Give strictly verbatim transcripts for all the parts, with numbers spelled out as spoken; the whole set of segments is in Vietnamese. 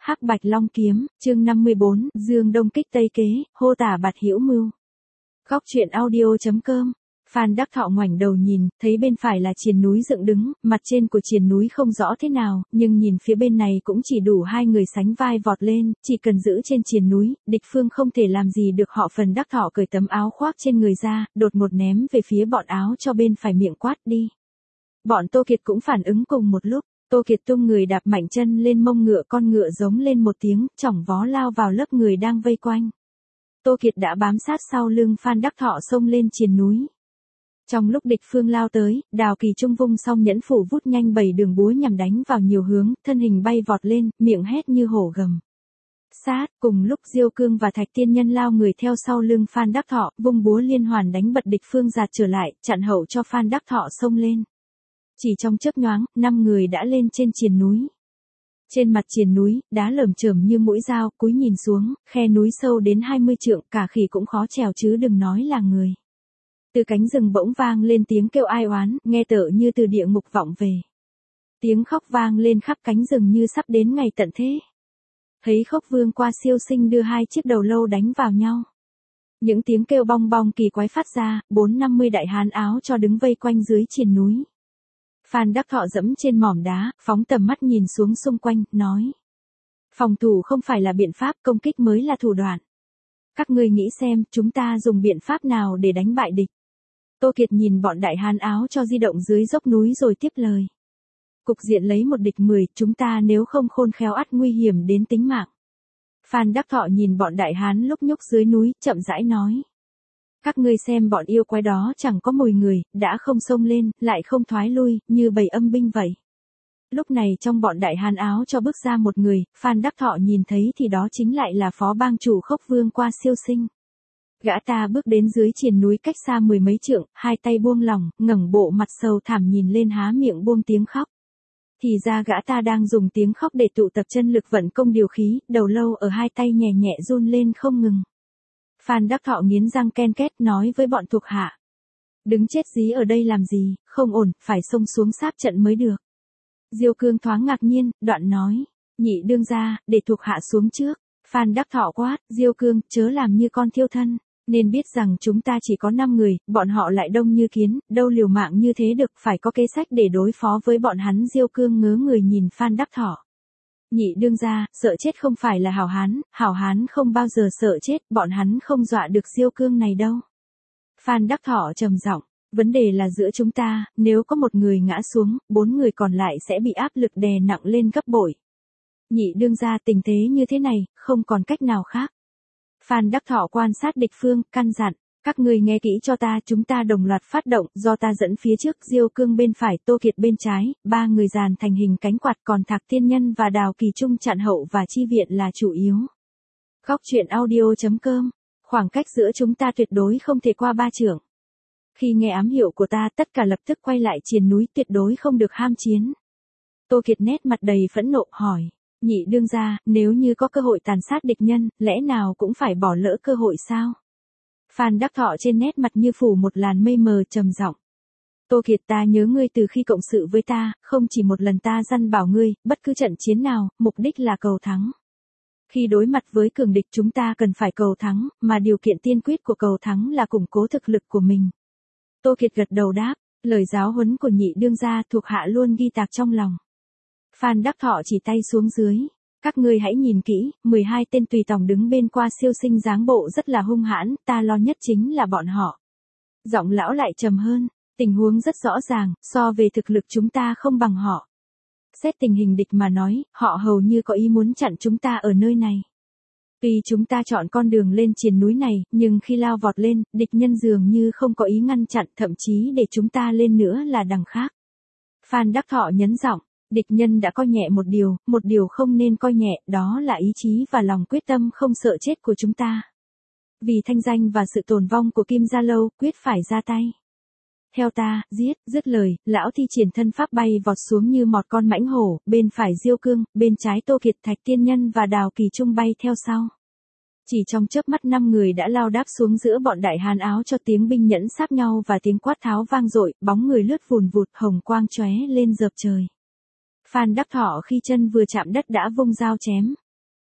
Hắc Bạch Long Kiếm, chương năm mươi bốn, Dương Đông kích Tây kế, hô tả bạt hữu mưu. Góc truyện audio.com. Phan Đắc Thọ ngoảnh đầu nhìn, thấy bên phải là triền núi dựng đứng, mặt trên của triền núi không rõ thế nào, nhưng nhìn phía bên này cũng chỉ đủ hai người sánh vai vọt lên, chỉ cần giữ trên triền núi, địch phương không thể làm gì được họ. Phần Đắc Thọ cởi tấm áo khoác trên người ra, đột ngột ném về phía bọn áo cho bên phải, miệng quát đi. Bọn Tô Kiệt cũng phản ứng cùng một lúc. Tô Kiệt tung người đạp mạnh chân lên mông ngựa, con ngựa giống lên một tiếng, chỏng vó lao vào lớp người đang vây quanh. Tô Kiệt đã bám sát sau lưng Phan Đắc Thọ xông lên triền núi. Trong lúc địch phương lao tới, Đào Kỳ Trung vung xong nhẫn phủ vút nhanh bảy đường búa nhằm đánh vào nhiều hướng, thân hình bay vọt lên, miệng hét như hổ gầm. Sát, cùng lúc Diêu Cương và Thạch Tiên Nhân lao người theo sau lưng Phan Đắc Thọ, vung búa liên hoàn đánh bật địch phương giạt trở lại, chặn hậu cho Phan Đắc Thọ xông lên. Chỉ trong chớp nhoáng, năm người đã lên trên triền núi. Trên mặt triền núi, đá lởm chởm như mũi dao, cúi nhìn xuống, khe núi sâu đến hai mươi trượng, cả khỉ cũng khó trèo chứ đừng nói là người. Từ cánh rừng bỗng vang lên tiếng kêu ai oán, nghe tựa như từ địa ngục vọng về. Tiếng khóc vang lên khắp cánh rừng như sắp đến ngày tận thế. Thấy Khốc Vương qua siêu sinh đưa hai chiếc đầu lâu đánh vào nhau. Những tiếng kêu bong bong kỳ quái phát ra, bốn năm mươi đại hán áo cho đứng vây quanh dưới triền núi. Phan Đắc Thọ dẫm trên mỏm đá, phóng tầm mắt nhìn xuống xung quanh, nói. Phòng thủ không phải là biện pháp, công kích mới là thủ đoạn. Các ngươi nghĩ xem, chúng ta dùng biện pháp nào để đánh bại địch? Tô Kiệt nhìn bọn đại hán áo cho di động dưới dốc núi rồi tiếp lời. Cục diện lấy một địch mười, chúng ta nếu không khôn khéo ắt nguy hiểm đến tính mạng. Phan Đắc Thọ nhìn bọn đại hán lúc nhúc dưới núi, chậm rãi nói. Các ngươi xem bọn yêu quái đó chẳng có mùi người, đã không xông lên, lại không thoái lui, như bầy âm binh vậy. Lúc này trong bọn đại hán áo cho bước ra một người, Phan Đắc Thọ nhìn thấy thì đó chính lại là phó bang chủ Khốc Vương qua siêu sinh. Gã ta bước đến dưới triền núi cách xa mười mấy trượng, hai tay buông lỏng, ngẩng bộ mặt sầu thảm nhìn lên há miệng buông tiếng khóc. Thì ra gã ta đang dùng tiếng khóc để tụ tập chân lực vận công điều khí, đầu lâu ở hai tay nhẹ nhẹ run lên không ngừng. Phan Đắc Thọ nghiến răng ken két nói với bọn thuộc hạ. Đứng chết dí ở đây làm gì, không ổn, phải xông xuống sáp trận mới được. Diêu Cương thoáng ngạc nhiên, đoạn nói. Nhị đương ra, để thuộc hạ xuống trước. Phan Đắc Thọ quát, Diêu Cương, chớ làm như con thiêu thân. Nên biết rằng chúng ta chỉ có năm người, bọn họ lại đông như kiến, đâu liều mạng như thế được, phải có kế sách để đối phó với bọn hắn. Diêu Cương ngớ người nhìn Phan Đắc Thọ. Nhị đương ra, sợ chết không phải là hảo hán, hảo hán không bao giờ sợ chết, bọn hắn không dọa được Diêu Cương này đâu. Phan Đắc Thọ trầm giọng, vấn đề là giữa chúng ta, nếu có một người ngã xuống, bốn người còn lại sẽ bị áp lực đè nặng lên gấp bội. Nhị đương ra, tình thế như thế này, không còn cách nào khác. Phan Đắc Thọ quan sát địch phương, căn dặn, các ngươi nghe kỹ cho ta, chúng ta đồng loạt phát động, do ta dẫn phía trước, Diêu Cương bên phải, Tô Kiệt bên trái, ba người dàn thành hình cánh quạt, còn Thạc Tiên Nhân và Đào Kỳ Trung chặn hậu và chi viện là chủ yếu. Góc truyện audio.com, khoảng cách giữa chúng ta tuyệt đối không thể qua ba trượng. Khi nghe ám hiệu của ta, tất cả lập tức quay lại triền núi, tuyệt đối không được ham chiến. Tô Kiệt nét mặt đầy phẫn nộ, hỏi. Nhị đương ra, nếu như có cơ hội tàn sát địch nhân, lẽ nào cũng phải bỏ lỡ cơ hội sao? Phan Đắc Thọ trên nét mặt như phủ một làn mây mờ, trầm giọng. Tô Kiệt, ta nhớ ngươi từ khi cộng sự với ta, không chỉ một lần ta dặn bảo ngươi, bất cứ trận chiến nào, mục đích là cầu thắng. Khi đối mặt với cường địch chúng ta cần phải cầu thắng, mà điều kiện tiên quyết của cầu thắng là củng cố thực lực của mình. Tô Kiệt gật đầu đáp, lời giáo huấn của nhị đương gia thuộc hạ luôn ghi tạc trong lòng. Phan Đắc Thọ chỉ tay xuống dưới. Các ngươi hãy nhìn kỹ, mười hai tên tùy tòng đứng bên qua siêu sinh dáng bộ rất là hung hãn, ta lo nhất chính là bọn họ. Giọng lão lại trầm hơn, tình huống rất rõ ràng, so về thực lực chúng ta không bằng họ. Xét tình hình địch mà nói, họ hầu như có ý muốn chặn chúng ta ở nơi này. Tuy chúng ta chọn con đường lên triền núi này, nhưng khi lao vọt lên, địch nhân dường như không có ý ngăn chặn, thậm chí để chúng ta lên nữa là đằng khác. Phan Đắc Thọ nhấn giọng. Địch nhân đã coi nhẹ một điều, một điều không nên coi nhẹ, đó là ý chí và lòng quyết tâm không sợ chết của chúng ta. Vì thanh danh và sự tồn vong của Kim Gia Lâu, quyết phải ra tay. Theo ta, giết, dứt lời, lão thi triển thân pháp bay vọt xuống như một con mãnh hổ, bên phải Diêu Cương, bên trái Tô Kiệt, Thạch Tiên Nhân và Đào Kỳ Trung bay theo sau. Chỉ trong chớp mắt năm người đã lao đáp xuống giữa bọn đại hán áo cho, tiếng binh nhẫn sáp nhau và tiếng quát tháo vang dội, bóng người lướt vùn vụt, hồng quang chóe lên dợp trời. Phan Đắc Thọ khi chân vừa chạm đất đã vung dao chém.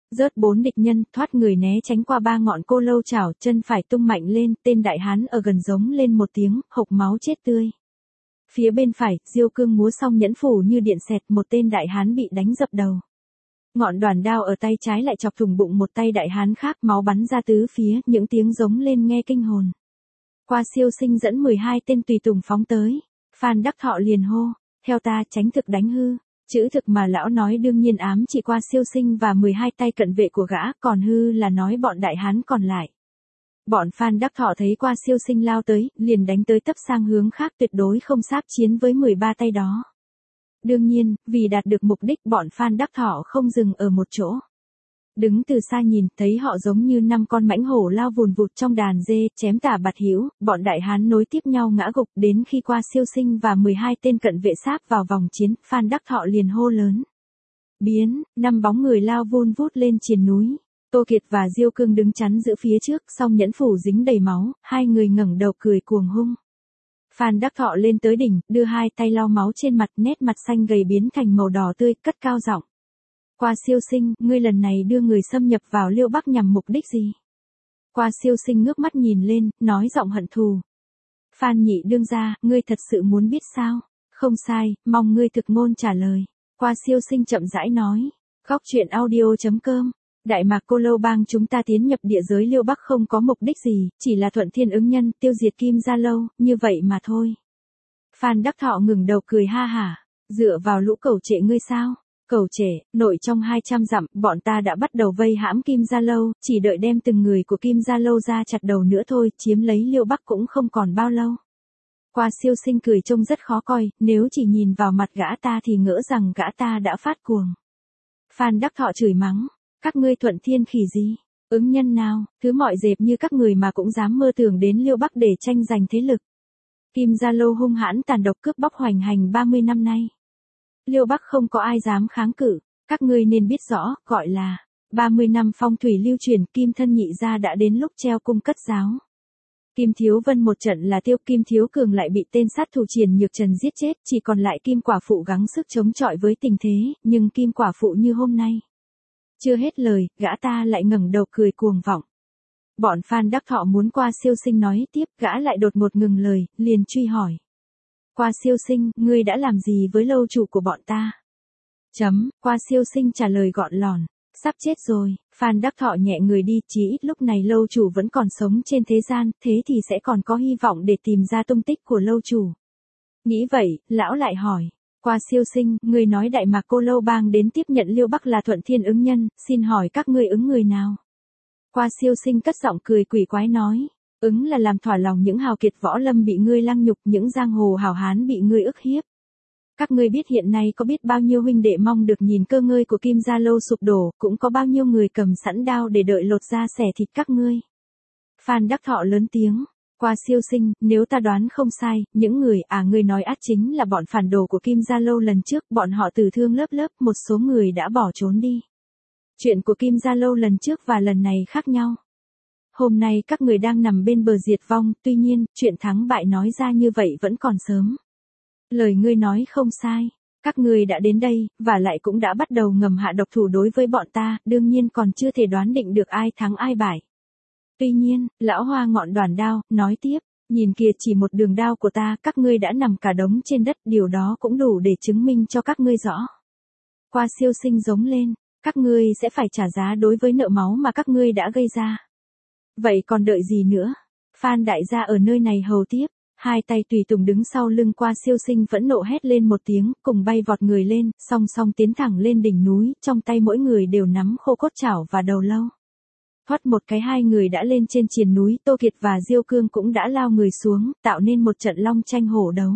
Rớt bốn địch nhân, thoát người né tránh qua ba ngọn cô lâu chảo, chân phải tung mạnh lên, tên đại hán ở gần giống lên một tiếng, hộc máu chết tươi. Phía bên phải, Diêu Cương múa xong nhẫn phủ như điện xẹt, một tên đại hán bị đánh dập đầu. Ngọn đoàn đao ở tay trái lại chọc thủng bụng một tay đại hán khác, máu bắn ra tứ phía, những tiếng giống lên nghe kinh hồn. Qua Siêu Sinh dẫn mười hai tên tùy tùng phóng tới. Phan Đắc Thọ liền hô, theo ta tránh thực đánh hư. Chữ thực mà lão nói đương nhiên ám chỉ Qua Siêu Sinh và mười hai tay cận vệ của gã, còn hư là nói bọn đại hán còn lại. Bọn Phan Đắc Thọ thấy Qua Siêu Sinh lao tới, liền đánh tới tấp sang hướng khác, tuyệt đối không sáp chiến với mười ba tay đó. Đương nhiên, vì đạt được mục đích bọn Phan Đắc Thọ không dừng ở một chỗ. Đứng từ xa nhìn, thấy họ giống như năm con mãnh hổ lao vùn vụt trong đàn dê, chém tả bạt hữu, bọn đại hán nối tiếp nhau ngã gục, đến khi Qua Siêu Sinh và mười hai tên cận vệ sáp vào vòng chiến, Phan Đắc Thọ liền hô lớn. Biến, năm bóng người lao vun vút lên triền núi. Tô Kiệt và Diêu Cương đứng chắn giữa phía trước, song nhẫn phủ dính đầy máu, hai người ngẩng đầu cười cuồng hung. Phan Đắc Thọ lên tới đỉnh, đưa hai tay lau máu trên mặt, nét mặt xanh gầy biến thành màu đỏ tươi, cất cao giọng. Qua Siêu Sinh, ngươi lần này đưa người xâm nhập vào Liêu Bắc nhằm mục đích gì? Qua Siêu Sinh ngước mắt nhìn lên, nói giọng hận thù. Phan nhị đương gia, ngươi thật sự muốn biết sao? Không sai, mong ngươi thực ngôn trả lời. Qua Siêu Sinh chậm rãi nói. Góc truyện audio chấm com. Đại Mạc Cô Lâu Bang chúng ta tiến nhập địa giới Liêu Bắc không có mục đích gì, chỉ là thuận thiên ứng nhân, tiêu diệt Kim Gia Lâu, như vậy mà thôi. Phan Đắc Thọ ngừng đầu cười ha hả, dựa vào lũ cẩu trệ ngươi sao? Cẩu trệ, nội trong hai trăm dặm, bọn ta đã bắt đầu vây hãm Kim Gia Lâu, chỉ đợi đem từng người của Kim Gia Lâu ra chặt đầu nữa thôi, chiếm lấy Liêu Bắc cũng không còn bao lâu. Qua Siêu Sinh cười trông rất khó coi, nếu chỉ nhìn vào mặt gã ta thì ngỡ rằng gã ta đã phát cuồng. Phan Đắc Thọ chửi mắng. Các ngươi thuận thiên khỉ gì? Ứng nhân nào, thứ mọi dẹp như các người mà cũng dám mơ tưởng đến Liêu Bắc để tranh giành thế lực. Kim Gia Lâu hung hãn tàn độc cướp bóc hoành hành ba mươi năm nay. Liêu Bắc không có ai dám kháng cự, các ngươi nên biết rõ, gọi là ba mươi năm phong thủy lưu truyền, Kim thân nhị gia đã đến lúc treo cung cất giáo. Kim Thiếu Vân một trận là tiêu, Kim Thiếu Cường lại bị tên sát thủ Triền Nhược Trần giết chết, chỉ còn lại Kim Quả Phụ gắng sức chống chọi với tình thế, nhưng Kim Quả Phụ như hôm nay. Chưa hết lời, gã ta lại ngẩng đầu cười cuồng vọng. Bọn Phan Đắc Thọ muốn Qua Siêu Sinh nói tiếp, gã lại đột ngột ngừng lời, liền truy hỏi. Qua Siêu Sinh, ngươi đã làm gì với lâu chủ của bọn ta? Chấm, Qua Siêu Sinh trả lời gọn lòn. Sắp chết rồi, Phan Đắc Thọ nhẹ người đi, chí ít lúc này lâu chủ vẫn còn sống trên thế gian, thế thì sẽ còn có hy vọng để tìm ra tung tích của lâu chủ. Nghĩ vậy, lão lại hỏi. Qua Siêu Sinh, ngươi nói Đại Mạc Cô Lâu Bang đến tiếp nhận Liêu Bắc là thuận thiên ứng nhân, xin hỏi các ngươi ứng người nào? Qua Siêu Sinh cất giọng cười quỷ quái nói, ứng là làm thỏa lòng những hào kiệt võ lâm bị ngươi lăng nhục, những giang hồ hào hán bị ngươi ức hiếp. Các ngươi biết hiện nay có biết bao nhiêu huynh đệ mong được nhìn cơ ngơi của Kim Gia Lâu sụp đổ, cũng có bao nhiêu người cầm sẵn đao để đợi lột da xẻ thịt các ngươi. Phan Đắc Thọ lớn tiếng. Qua Siêu Sinh, nếu ta đoán không sai, những người à ngươi nói át chính là bọn phản đồ của Kim Gia Lâu lần trước, bọn họ tử thương lớp lớp, một số người đã bỏ trốn đi. Chuyện của Kim Gia Lâu lần trước và lần này khác nhau. Hôm nay các người đang nằm bên bờ diệt vong, tuy nhiên, chuyện thắng bại nói ra như vậy vẫn còn sớm. Lời ngươi nói không sai, các ngươi đã đến đây, và lại cũng đã bắt đầu ngầm hạ độc thủ đối với bọn ta, đương nhiên còn chưa thể đoán định được ai thắng ai bại. Tuy nhiên, lão Hoa ngọn đoàn đao, nói tiếp, nhìn kìa chỉ một đường đao của ta, các ngươi đã nằm cả đống trên đất, điều đó cũng đủ để chứng minh cho các ngươi rõ. Qua Siêu Sinh giống lên, các ngươi sẽ phải trả giá đối với nợ máu mà các ngươi đã gây ra. Vậy còn đợi gì nữa? Phan đại gia ở nơi này hầu tiếp, hai tay tùy tùng đứng sau lưng Qua Siêu Sinh phẫn nộ hét lên một tiếng, cùng bay vọt người lên, song song tiến thẳng lên đỉnh núi, trong tay mỗi người đều nắm khô cốt chảo và đầu lâu. Thoát một cái hai người đã lên trên triền núi, Tô Kiệt và Diêu Cương cũng đã lao người xuống, tạo nên một trận long tranh hổ đấu.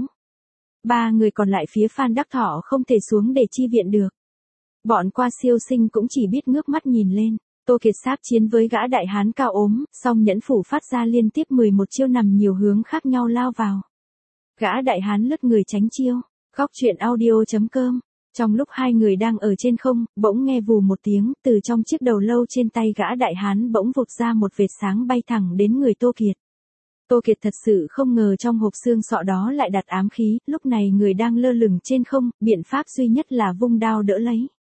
Ba người còn lại phía Phan Đắc Thọ không thể xuống để chi viện được. Bọn Qua Siêu Sinh cũng chỉ biết ngước mắt nhìn lên. Tô Kiệt sáp chiến với gã đại hán cao ốm, song nhẫn phủ phát ra liên tiếp mười một chiêu nằm nhiều hướng khác nhau lao vào. Gã đại hán lướt người tránh chiêu. Góc truyện audio chấm com. Trong lúc hai người đang ở trên không, bỗng nghe vù một tiếng, từ trong chiếc đầu lâu trên tay gã đại hán bỗng vụt ra một vệt sáng bay thẳng đến người Tô Kiệt. Tô Kiệt thật sự không ngờ trong hộp xương sọ đó lại đặt ám khí, lúc này người đang lơ lửng trên không, biện pháp duy nhất là vung đao đỡ lấy.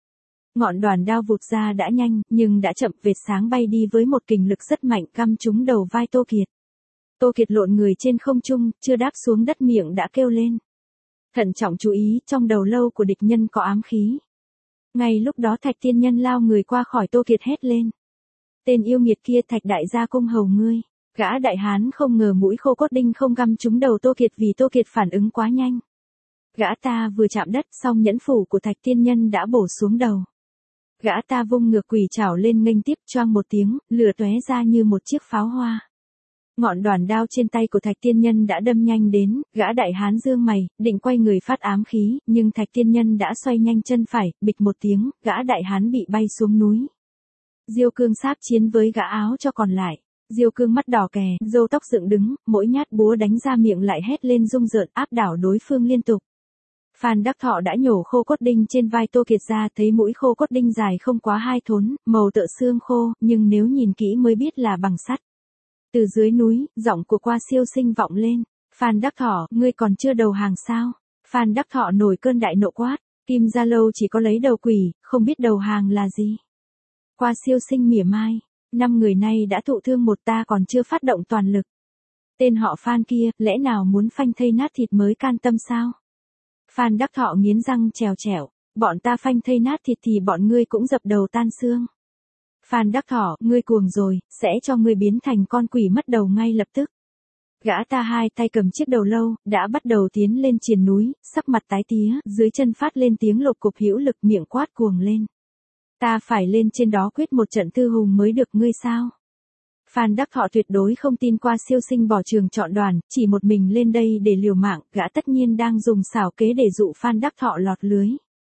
Ngọn đoàn đao vụt ra đã nhanh, nhưng đã chậm, vệt sáng bay đi với một kình lực rất mạnh căm trúng đầu vai Tô Kiệt. Tô Kiệt lộn người trên không trung, chưa đáp xuống đất miệng đã kêu lên. Thận trọng chú ý, trong đầu lâu của địch nhân có ám khí. Ngay lúc đó Thạch Tiên Nhân lao người qua khỏi Tô Kiệt hét lên. Tên yêu nghiệt kia, Thạch đại gia cung hầu ngươi. Gã đại hán không ngờ mũi khô cốt đinh không găm trúng đầu Tô Kiệt vì Tô Kiệt phản ứng quá nhanh. Gã ta vừa chạm đất xong nhẫn phủ của Thạch Tiên Nhân đã bổ xuống đầu. Gã ta vung ngược quỷ trảo lên nghênh tiếp, choang một tiếng, lửa tóe ra như một chiếc pháo hoa. Ngọn đoàn đao trên tay của Thạch Tiên Nhân đã đâm nhanh đến, gã đại hán dương mày, định quay người phát ám khí, nhưng Thạch Tiên Nhân đã xoay nhanh chân phải, bịch một tiếng, gã đại hán bị bay xuống núi. Diêu Cương sáp chiến với gã áo cho còn lại. Diêu Cương mắt đỏ kè, râu tóc dựng đứng, mỗi nhát búa đánh ra miệng lại hét lên rung rợn, áp đảo đối phương liên tục. Phan Đắc Thọ đã nhổ khô cốt đinh trên vai Tô Kiệt ra, thấy mũi khô cốt đinh dài không quá hai thốn, màu tựa xương khô, nhưng nếu nhìn kỹ mới biết là bằng sắt. Từ dưới núi, giọng của Qua Siêu Sinh vọng lên. Phan Đắc Thọ, ngươi còn chưa đầu hàng sao? Phan Đắc Thọ nổi cơn đại nộ quát. Kim Gia Lâu chỉ có lấy đầu quỷ, không biết đầu hàng là gì. Qua Siêu Sinh mỉa mai. Năm người nay đã thụ thương một, ta còn chưa phát động toàn lực. Tên họ Phan kia, lẽ nào muốn phanh thây nát thịt mới can tâm sao? Phan Đắc Thọ nghiến răng trèo trẻo. Bọn ta phanh thây nát thịt thì bọn ngươi cũng dập đầu tan xương. Phan Đắc Thọ, ngươi cuồng rồi, sẽ cho ngươi biến thành con quỷ mất đầu ngay lập tức. Gã ta hai tay cầm chiếc đầu lâu, đã bắt đầu tiến lên triền núi, sắc mặt tái tía, dưới chân phát lên tiếng lục cục hữu lực, miệng quát cuồng lên. Ta phải lên trên đó quyết một trận thư hùng mới được ngươi sao? Phan Đắc Thọ tuyệt đối không tin Qua Siêu Sinh bỏ trường chọn đoàn, chỉ một mình lên đây để liều mạng, gã tất nhiên đang dùng xảo kế để dụ Phan Đắc Thọ lọt lưới.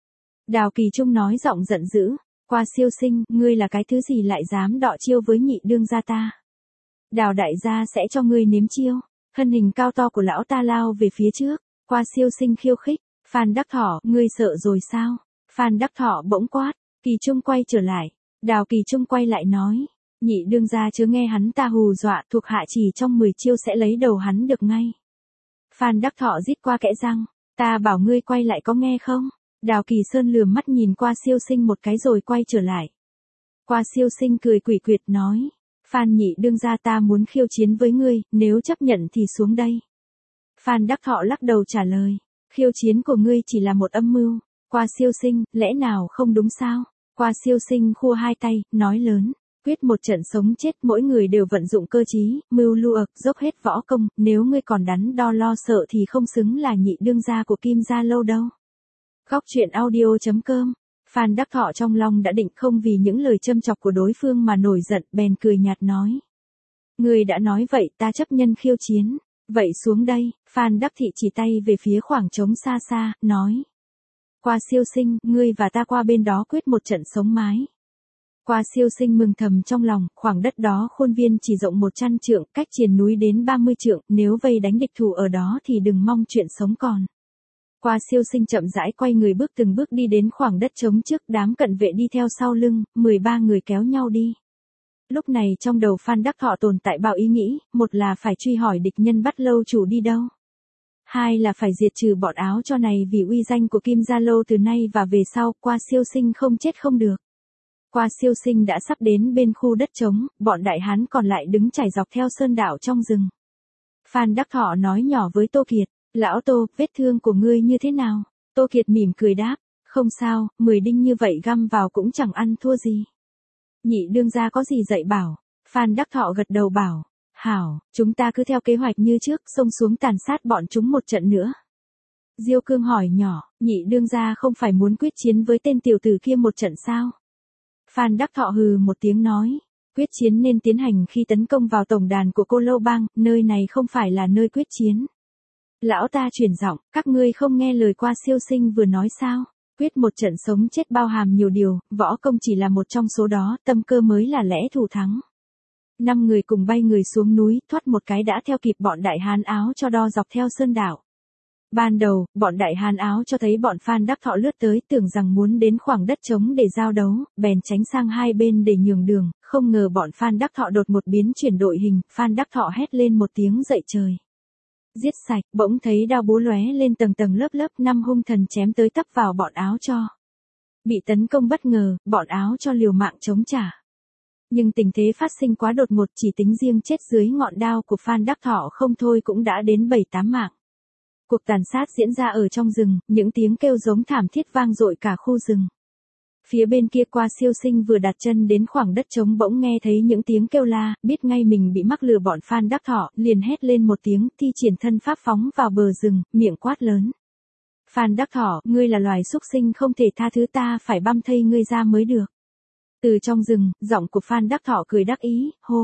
Đào Kỳ Trung nói giọng giận dữ. Qua Siêu Sinh, ngươi là cái thứ gì lại dám đọ chiêu với nhị đương gia ta? Đào đại gia sẽ cho ngươi nếm chiêu. Thân hình cao to của lão ta lao về phía trước. Qua Siêu Sinh khiêu khích. Phan Đắc Thọ, ngươi sợ rồi sao? Phan Đắc Thọ bỗng quát. Kỳ Trung quay trở lại. Đào Kỳ Trung quay lại nói. Nhị đương gia chớ nghe hắn ta hù dọa, thuộc hạ chỉ trong mười chiêu sẽ lấy đầu hắn được ngay. Phan Đắc Thọ rít qua kẽ răng. Ta bảo ngươi quay lại có nghe không? Đào Kỳ Sơn lườm mắt nhìn Qua Siêu Sinh một cái rồi quay trở lại. Qua Siêu Sinh cười quỷ quyệt nói. Phan nhị đương gia ta muốn khiêu chiến với ngươi, nếu chấp nhận thì xuống đây. Phan Đắc Thọ lắc đầu trả lời. Khiêu chiến của ngươi chỉ là một âm mưu. Qua Siêu Sinh, lẽ nào không đúng sao? Qua Siêu Sinh khua hai tay, nói lớn. Quyết một trận sống chết, mỗi người đều vận dụng cơ trí, mưu lược, dốc hết võ công, nếu ngươi còn đắn đo lo sợ thì không xứng là nhị đương gia của Kim Gia Lâu đâu. Góc truyện audio chấm com. Phan Đắc Thọ trong lòng đã định không vì những lời châm chọc của đối phương mà nổi giận, bèn cười nhạt nói. Ngươi đã nói vậy, ta chấp nhân khiêu chiến. Vậy xuống đây. Phan Đắc Thị chỉ tay về phía khoảng trống xa xa, nói. Qua Siêu Sinh, ngươi và ta qua bên đó quyết một trận sống mái. Qua Siêu Sinh mừng thầm trong lòng, khoảng đất đó khuôn viên chỉ rộng một trăm trượng, cách triền núi đến ba mươi trượng, nếu vây đánh địch thủ ở đó thì đừng mong chuyện sống còn. Qua Siêu Sinh chậm rãi quay người bước từng bước đi đến khoảng đất trống trước, đám cận vệ đi theo sau lưng, mười ba người kéo nhau đi. Lúc này trong đầu Phan Đắc Thọ tồn tại bao ý nghĩ, một là phải truy hỏi địch nhân Bắt Lâu chủ đi đâu. Hai là phải diệt trừ bọn áo cho này vì uy danh của Kim Gia Lâu từ nay và về sau, Qua Siêu Sinh không chết không được. Qua Siêu Sinh đã sắp đến bên khu đất trống, bọn đại hán còn lại đứng trải dọc theo sơn đạo trong rừng. Phan Đắc Thọ nói nhỏ với Tô Kiệt. Lão Tô, vết thương của ngươi như thế nào? Tô Kiệt mỉm cười đáp. Không sao, mười đinh như vậy găm vào cũng chẳng ăn thua gì. Nhị đương gia có gì dạy bảo? Phan Đắc Thọ gật đầu bảo. Hảo, chúng ta cứ theo kế hoạch như trước, xông xuống tàn sát bọn chúng một trận nữa. Diêu Cương hỏi nhỏ, nhị đương gia không phải muốn quyết chiến với tên tiểu tử kia một trận sao? Phan Đắc Thọ hừ một tiếng nói. Quyết chiến nên tiến hành khi tấn công vào tổng đàn của Cô Lâu Bang, nơi này không phải là nơi quyết chiến. Lão ta chuyển giọng, các ngươi không nghe lời Qua Siêu Sinh vừa nói sao? Quyết một trận sống chết bao hàm nhiều điều, võ công chỉ là một trong số đó, tâm cơ mới là lẽ thủ thắng. Năm người cùng bay người xuống núi, thoát một cái đã theo kịp bọn đại hán áo cho đo dọc theo sơn đảo. Ban đầu, bọn đại hán áo cho thấy bọn Phan Đắc Thọ lướt tới, tưởng rằng muốn đến khoảng đất trống để giao đấu, bèn tránh sang hai bên để nhường đường, không ngờ bọn Phan Đắc Thọ đột một biến chuyển đội hình, Phan Đắc Thọ hét lên một tiếng dậy trời. Giết sạch, bỗng thấy đao búa lóe lên tầng tầng lớp lớp, năm hung thần chém tới tấp vào bọn áo cho. Bị tấn công bất ngờ, bọn áo cho liều mạng chống trả. Nhưng tình thế phát sinh quá đột ngột, chỉ tính riêng chết dưới ngọn đao của Phan Đắc Thọ không thôi cũng đã đến bảy tám mạng. Cuộc tàn sát diễn ra ở trong rừng, những tiếng kêu giống thảm thiết vang dội cả khu rừng. Phía bên kia Qua Siêu Sinh vừa đặt chân đến khoảng đất trống bỗng nghe thấy những tiếng kêu la, biết ngay mình bị mắc lừa bọn Phan Đắc Thọ, liền hét lên một tiếng, thi triển thân pháp phóng vào bờ rừng, miệng quát lớn. Phan Đắc Thọ, ngươi là loài súc sinh không thể tha thứ, ta phải băm thây ngươi ra mới được. Từ trong rừng, giọng của Phan Đắc Thọ cười đắc ý, hô.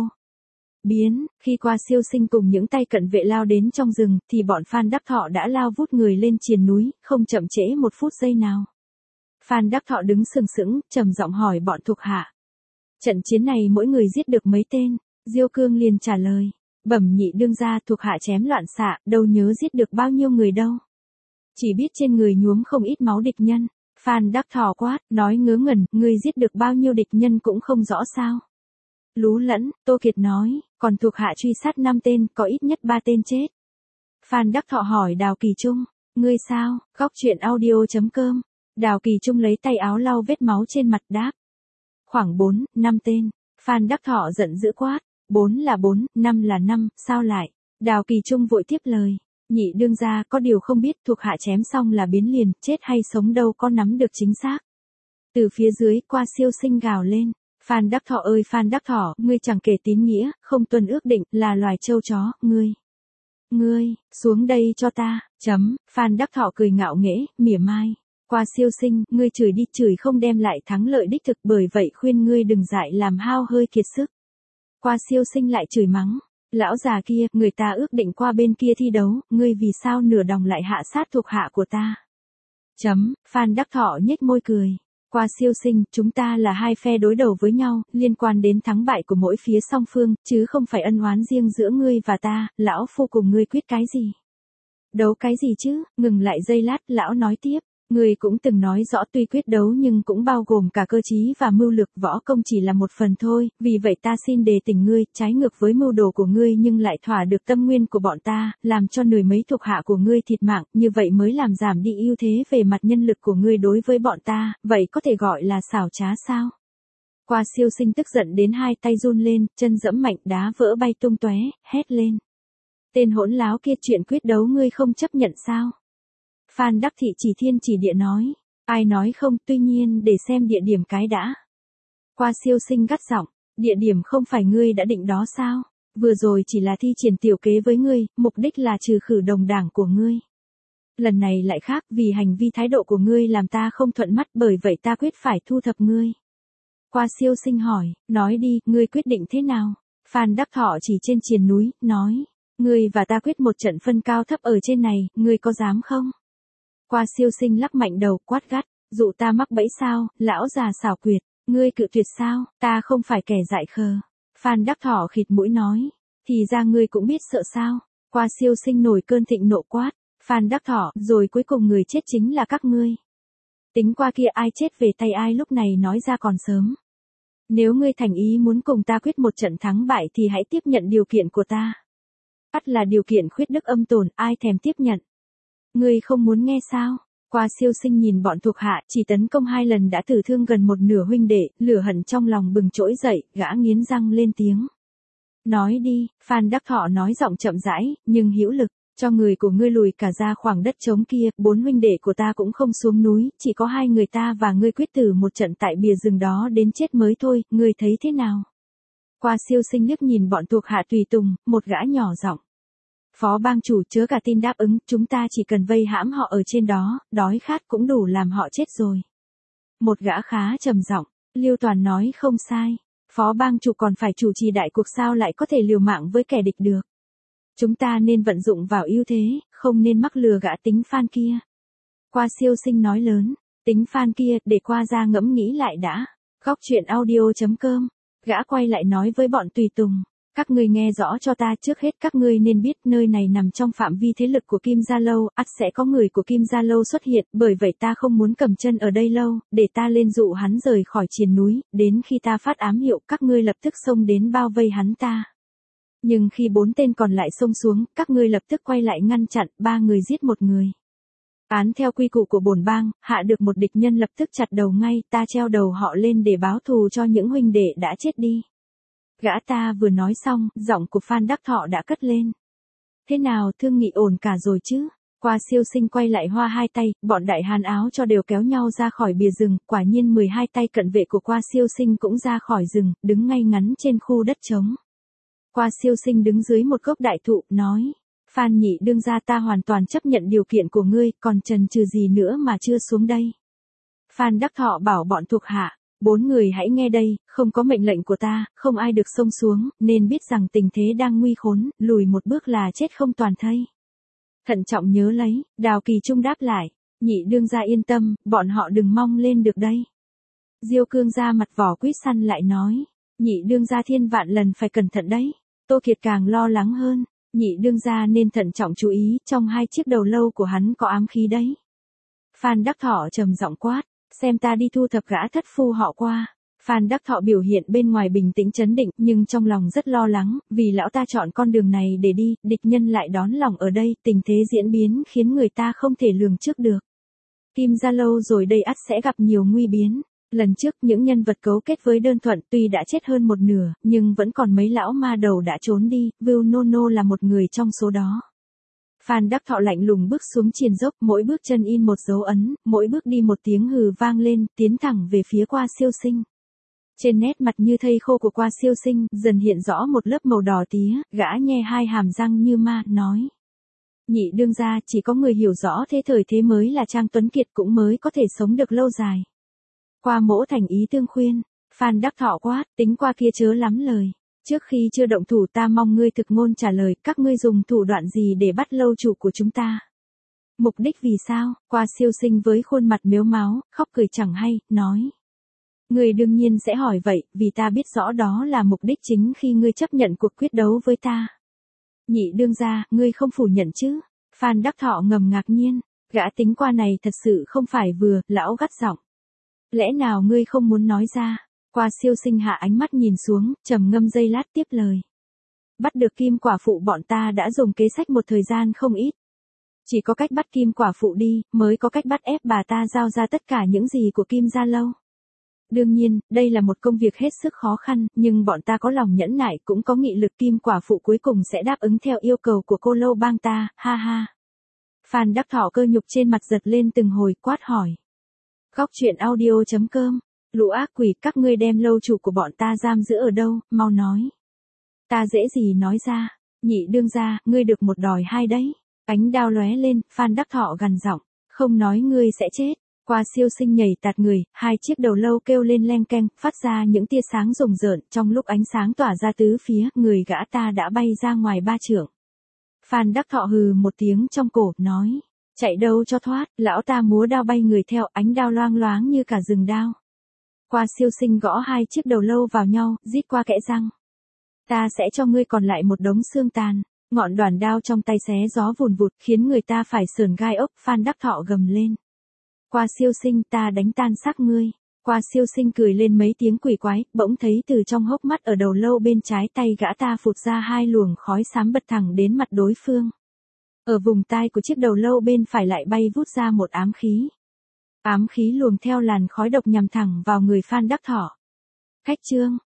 Biến, khi Qua Siêu Sinh cùng những tay cận vệ lao đến trong rừng, thì bọn Phan Đắc Thọ đã lao vút người lên triền núi, không chậm trễ một phút giây nào. Phan Đắc Thọ đứng sừng sững, trầm giọng hỏi bọn thuộc hạ. Trận chiến này mỗi người giết được mấy tên? Diêu Cương liền trả lời. Bẩm nhị đương gia, thuộc hạ chém loạn xạ, đâu nhớ giết được bao nhiêu người đâu. Chỉ biết trên người nhuốm không ít máu địch nhân. Phan Đắc Thọ quát, nói ngớ ngẩn, ngươi giết được bao nhiêu địch nhân cũng không rõ sao. Lú lẫn, Tô Kiệt nói, còn thuộc hạ truy sát năm tên, có ít nhất ba tên chết. Phan Đắc Thọ hỏi Đào Kỳ Trung, ngươi sao? Góc truyện audio chấm com. Đào Kỳ Trung lấy tay áo lau vết máu trên mặt đáp. Khoảng bốn, năm tên. Phan Đắc Thọ giận dữ quát, bốn là bốn, năm là năm, sao lại? Đào Kỳ Trung vội tiếp lời. Nhị đương gia, có điều không biết, thuộc hạ chém xong là biến liền, chết hay sống đâu có nắm được chính xác. Từ phía dưới, Qua Siêu Sinh gào lên. Phan Đắc Thọ ơi Phan Đắc Thọ, ngươi chẳng kể tín nghĩa, không tuân ước định, là loài trâu chó, ngươi. Ngươi, xuống đây cho ta, chấm, Phan Đắc Thọ cười ngạo nghễ, mỉa mai. Qua Siêu Sinh, ngươi chửi đi chửi không đem lại thắng lợi đích thực, bởi vậy khuyên ngươi đừng dại làm hao hơi kiệt sức. Qua Siêu Sinh lại chửi mắng. Lão già kia, người ta ước định qua bên kia thi đấu, ngươi vì sao nửa đồng lại hạ sát thuộc hạ của ta? Chấm, Phan Đắc Thọ nhếch môi cười. Qua Siêu Sinh, chúng ta là hai phe đối đầu với nhau, liên quan đến thắng bại của mỗi phía song phương, chứ không phải ân oán riêng giữa ngươi và ta, lão phu cùng ngươi quyết cái gì? Đấu cái gì chứ? Ngừng lại giây lát, lão nói tiếp. Ngươi cũng từng nói rõ tuy quyết đấu nhưng cũng bao gồm cả cơ trí và mưu lược, võ công chỉ là một phần thôi, vì vậy ta xin đề tỉnh ngươi, trái ngược với mưu đồ của ngươi nhưng lại thỏa được tâm nguyên của bọn ta, làm cho nười mấy thuộc hạ của ngươi thiệt mạng, như vậy mới làm giảm đi ưu thế về mặt nhân lực của ngươi đối với bọn ta, vậy có thể gọi là xảo trá sao? Qua Siêu Sinh tức giận đến hai tay run lên, chân dẫm mạnh đá vỡ bay tung tóe, hét lên. Tên hỗn láo kia, chuyện quyết đấu ngươi không chấp nhận sao? Phan Đắc Thị chỉ thiên chỉ địa nói. Ai nói không, tuy nhiên để xem địa điểm cái đã. Qua Siêu Sinh gắt giọng. Địa điểm không phải ngươi đã định đó sao? Vừa rồi chỉ là thi triển tiểu kế với ngươi, mục đích là trừ khử đồng đảng của ngươi. Lần này lại khác, vì hành vi thái độ của ngươi làm ta không thuận mắt, bởi vậy ta quyết phải thu thập ngươi. Qua Siêu Sinh hỏi, nói đi, ngươi quyết định thế nào? Phan Đắc Thọ chỉ trên triền núi, nói. Ngươi và ta quyết một trận phân cao thấp ở trên này, ngươi có dám không? Qua Siêu Sinh lắc mạnh đầu, quát gắt, dụ ta mắc bẫy sao, lão già xảo quyệt, ngươi cự tuyệt sao, ta không phải kẻ dại khờ. Phan Đắc Thọ khịt mũi nói, thì ra ngươi cũng biết sợ sao. Qua Siêu Sinh nổi cơn thịnh nộ quát, Phan Đắc Thọ, rồi cuối cùng người chết chính là các ngươi. Tính qua kia ai chết về tay ai lúc này nói ra còn sớm. Nếu ngươi thành ý muốn cùng ta quyết một trận thắng bại thì hãy tiếp nhận điều kiện của ta. Ắt là điều kiện khuyết đức âm tồn, ai thèm tiếp nhận. Ngươi không muốn nghe sao? Qua Siêu Sinh nhìn bọn thuộc hạ, chỉ tấn công hai lần đã tử thương gần một nửa huynh đệ, lửa hận trong lòng bừng trỗi dậy, gã nghiến răng lên tiếng. Nói đi, Phan Đắc Thọ nói giọng chậm rãi, nhưng hữu lực, cho người của ngươi lùi cả ra khoảng đất trống kia, bốn huynh đệ của ta cũng không xuống núi, chỉ có hai người ta và ngươi quyết tử một trận tại bìa rừng đó đến chết mới thôi, ngươi thấy thế nào? Qua Siêu Sinh liếc nhìn bọn thuộc hạ tùy tùng, một gã nhỏ giọng. Phó bang chủ chớ cả tin đáp ứng, chúng ta chỉ cần vây hãm họ ở trên đó, đói khát cũng đủ làm họ chết rồi. Một gã khá trầm giọng, Lưu Toàn nói không sai. Phó bang chủ còn phải chủ trì đại cuộc sao lại có thể liều mạng với kẻ địch được. Chúng ta nên vận dụng vào ưu thế, không nên mắc lừa gã tính Phan kia. Qua Siêu Sinh nói lớn, tính Phan kia, để qua ra ngẫm nghĩ lại đã. Góc truyện audio chấm com. Gã quay lại nói với bọn tùy tùng. Các ngươi nghe rõ cho ta, trước hết các ngươi nên biết nơi này nằm trong phạm vi thế lực của Kim Gia Lâu, ắt sẽ có người của Kim Gia Lâu xuất hiện, bởi vậy ta không muốn cầm chân ở đây lâu, để ta lên dụ hắn rời khỏi triền núi, đến khi ta phát ám hiệu các ngươi lập tức xông đến bao vây hắn ta. Nhưng khi bốn tên còn lại xông xuống, các ngươi lập tức quay lại ngăn chặn, ba người giết một người. Án theo quy củ của bổn bang, hạ được một địch nhân lập tức chặt đầu ngay, ta treo đầu họ lên để báo thù cho những huynh đệ đã chết đi. Gã ta vừa nói xong, giọng của Phan Đắc Thọ đã cất lên. Thế nào, thương nghị ổn cả rồi chứ? Qua Siêu Sinh quay lại hoa hai tay, bọn đại hán áo cho đều kéo nhau ra khỏi bìa rừng, quả nhiên mười hai tay cận vệ của Qua Siêu Sinh cũng ra khỏi rừng, đứng ngay ngắn trên khu đất trống. Qua Siêu Sinh đứng dưới một gốc đại thụ, nói. Phan nhị đương gia, ta hoàn toàn chấp nhận điều kiện của ngươi, còn chần chừ gì nữa mà chưa xuống đây. Phan Đắc Thọ bảo bọn thuộc hạ, bốn người hãy nghe đây, không có mệnh lệnh của ta, không ai được xông xuống, nên biết rằng tình thế đang nguy khốn, lùi một bước là chết không toàn thây. Thận trọng nhớ lấy, Đào Kỳ Trung đáp lại, nhị đương gia yên tâm, bọn họ đừng mong lên được đây. Diêu Cương ra mặt vỏ quýt săn lại nói, nhị đương gia thiên vạn lần phải cẩn thận đấy. Tô Kiệt càng lo lắng hơn, nhị đương gia nên thận trọng chú ý, trong hai chiếc đầu lâu của hắn có ám khí đấy. Phan Đắc Thọ trầm giọng quát, xem ta đi thu thập gã thất phu họ Qua. Phan Đắc Thọ biểu hiện bên ngoài bình tĩnh trấn định, nhưng trong lòng rất lo lắng, vì lão ta chọn con đường này để đi, địch nhân lại đón lòng ở đây, tình thế diễn biến khiến người ta không thể lường trước được. Kim Gia lâu rồi đây ắt sẽ gặp nhiều nguy biến. Lần trước những nhân vật cấu kết với Đơn Thuận tuy đã chết hơn một nửa, nhưng vẫn còn mấy lão ma đầu đã trốn đi, Vưu Nô Nô là một người trong số đó. Phan Đắc Thọ lạnh lùng bước xuống triền dốc, mỗi bước chân in một dấu ấn, mỗi bước đi một tiếng hừ vang lên, tiến thẳng về phía Qua Siêu Sinh. Trên nét mặt như thây khô của Qua Siêu Sinh, dần hiện rõ một lớp màu đỏ tía, gã nhe hai hàm răng như ma, nói. Nhị đương gia, chỉ có người hiểu rõ thế thời thế mới là Trang Tuấn Kiệt cũng mới có thể sống được lâu dài. Qua Mỗ thành ý tương khuyên, Phan Đắc Thọ quát, tính Qua kia chớ lắm lời. Trước khi chưa động thủ ta mong ngươi thực ngôn trả lời, các ngươi dùng thủ đoạn gì để bắt lâu chủ của chúng ta? Mục đích vì sao? Qua Siêu Sinh với khuôn mặt mếu máo, khóc cười chẳng hay, nói. Ngươi đương nhiên sẽ hỏi vậy, vì ta biết rõ đó là mục đích chính khi ngươi chấp nhận cuộc quyết đấu với ta. Nhị đương gia, ngươi không phủ nhận chứ? Phan Đắc Thọ ngầm ngạc nhiên, gã tính Qua này thật sự không phải vừa, lão gắt giọng. Lẽ nào ngươi không muốn nói ra? Qua Siêu Sinh hạ ánh mắt nhìn xuống, trầm ngâm giây lát tiếp lời. Bắt được Kim quả phụ bọn ta đã dùng kế sách một thời gian không ít. Chỉ có cách bắt Kim quả phụ đi, mới có cách bắt ép bà ta giao ra tất cả những gì của Kim Gia lâu. Đương nhiên, đây là một công việc hết sức khó khăn, nhưng bọn ta có lòng nhẫn nại cũng có nghị lực, Kim quả phụ cuối cùng sẽ đáp ứng theo yêu cầu của cô lâu bang ta, ha ha. Phan Đắc Thọ cơ nhục trên mặt giật lên từng hồi, quát hỏi. Góc truyện audio chấm com, lũ ác quỷ, các ngươi đem lâu chủ của bọn ta giam giữ ở đâu, mau nói. Ta dễ gì nói ra, nhị đương gia, ngươi được một đòi hai đấy. Ánh đao lóe lên, Phan Đắc Thọ gằn giọng, không nói ngươi sẽ chết. Qua Siêu Sinh nhảy tạt người, hai chiếc đầu lâu kêu lên leng keng, phát ra những tia sáng rùng rợn, trong lúc ánh sáng tỏa ra tứ phía, người gã ta đã bay ra ngoài ba trượng. Phan Đắc Thọ hừ một tiếng trong cổ, nói, chạy đâu cho thoát, lão ta múa đao bay người theo, ánh đao loang loáng như cả rừng đao. Qua Siêu Sinh gõ hai chiếc đầu lâu vào nhau, rít qua kẽ răng. Ta sẽ cho ngươi còn lại một đống xương tàn. Ngọn đoàn đao trong tay xé gió vùn vụt, khiến người ta phải sởn gai ốc. Phan Đắc Thọ gầm lên. Qua Siêu Sinh, ta đánh tan xác ngươi. Qua Siêu Sinh cười lên mấy tiếng quỷ quái, bỗng thấy từ trong hốc mắt ở đầu lâu bên trái tay gã ta phụt ra hai luồng khói xám bật thẳng đến mặt đối phương. Ở vùng tai của chiếc đầu lâu bên phải lại bay vút ra một ám khí. Ám khí luồng theo làn khói độc nhằm thẳng vào người Phan Đắc Thọ. Khách trương,